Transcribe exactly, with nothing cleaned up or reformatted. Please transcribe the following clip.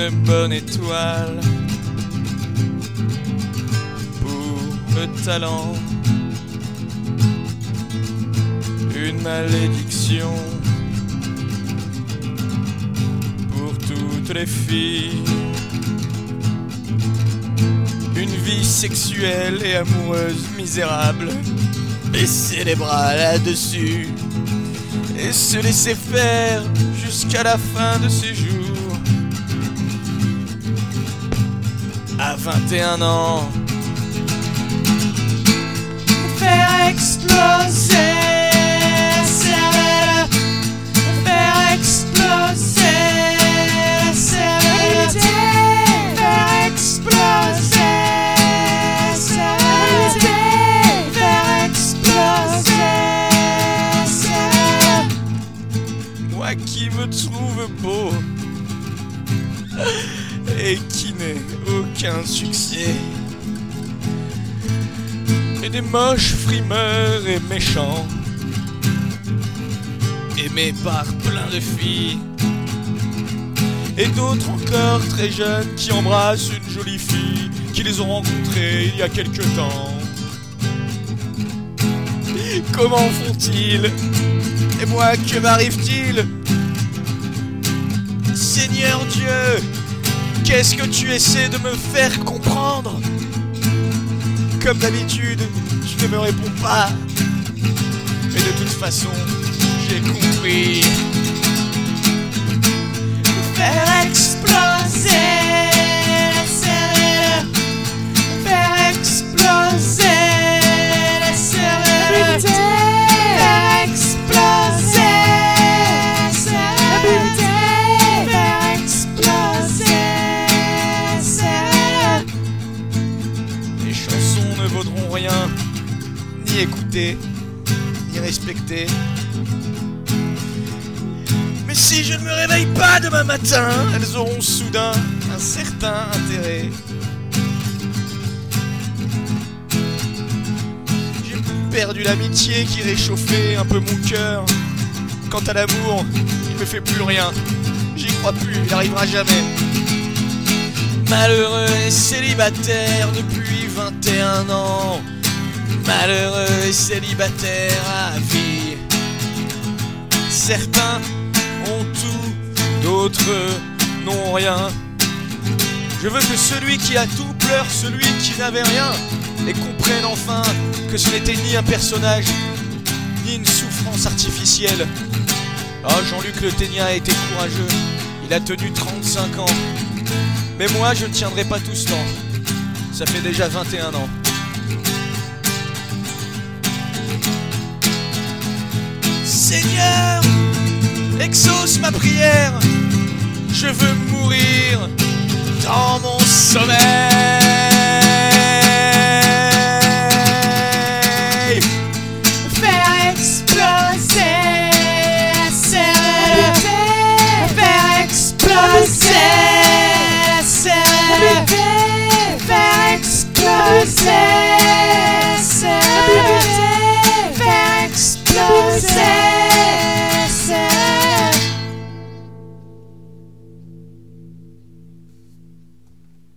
une bonne étoile pour le talent, une malédiction pour toutes les filles, une vie sexuelle et amoureuse misérable, baisser les bras là-dessus et se laisser faire jusqu'à la fin de ses jours. À vingt et un ans, faire exploser la cervelle, faire exploser la cervelle, faire exploser la cervelle, faire exploser la cervelle. moi qui me trouve beau et qui n'ai aucun succès, et des moches frimeurs et méchants, aimés par plein de filles, et d'autres encore très jeunes qui embrassent une jolie fille qui les ont rencontrés il y a quelque temps. Comment font-ils? Et moi, que m'arrive-t-il? Seigneur Dieu, qu'est-ce que tu essaies de me faire comprendre? Comme d'habitude, tu ne me réponds pas. Mais de toute façon, j'ai compris. Faire exploser la cervelle, faire exploser la cervelle, faire exploser la cervelle, faire exploser la cervelle. Les chansons ne vaudront rien, ni écoutées, ni respectées. Mais si je ne me réveille pas demain matin, elles auront soudain un certain intérêt. J'ai perdu l'amitié qui réchauffait un peu mon cœur. Quant à l'amour, il me fait plus rien. J'y crois plus, il n'arrivera jamais. Malheureux et célibataire depuis vingt et un ans. Malheureux et célibataire à vie. Certains ont tout, d'autres n'ont rien. Je veux que celui qui a tout pleure celui qui n'avait rien, et comprenne enfin que ce n'était ni un personnage, ni une souffrance artificielle. Oh, Jean-Luc Le Ténia a été courageux, il a tenu trente-cinq ans. Mais moi je ne tiendrai pas tout ce temps, ça fait déjà vingt et un ans. Seigneur, exauce ma prière, je veux mourir dans mon sommeil. Faire exploser la cervelle, faire exploser la cervelle, faire exploser la cervelle, faire exploser.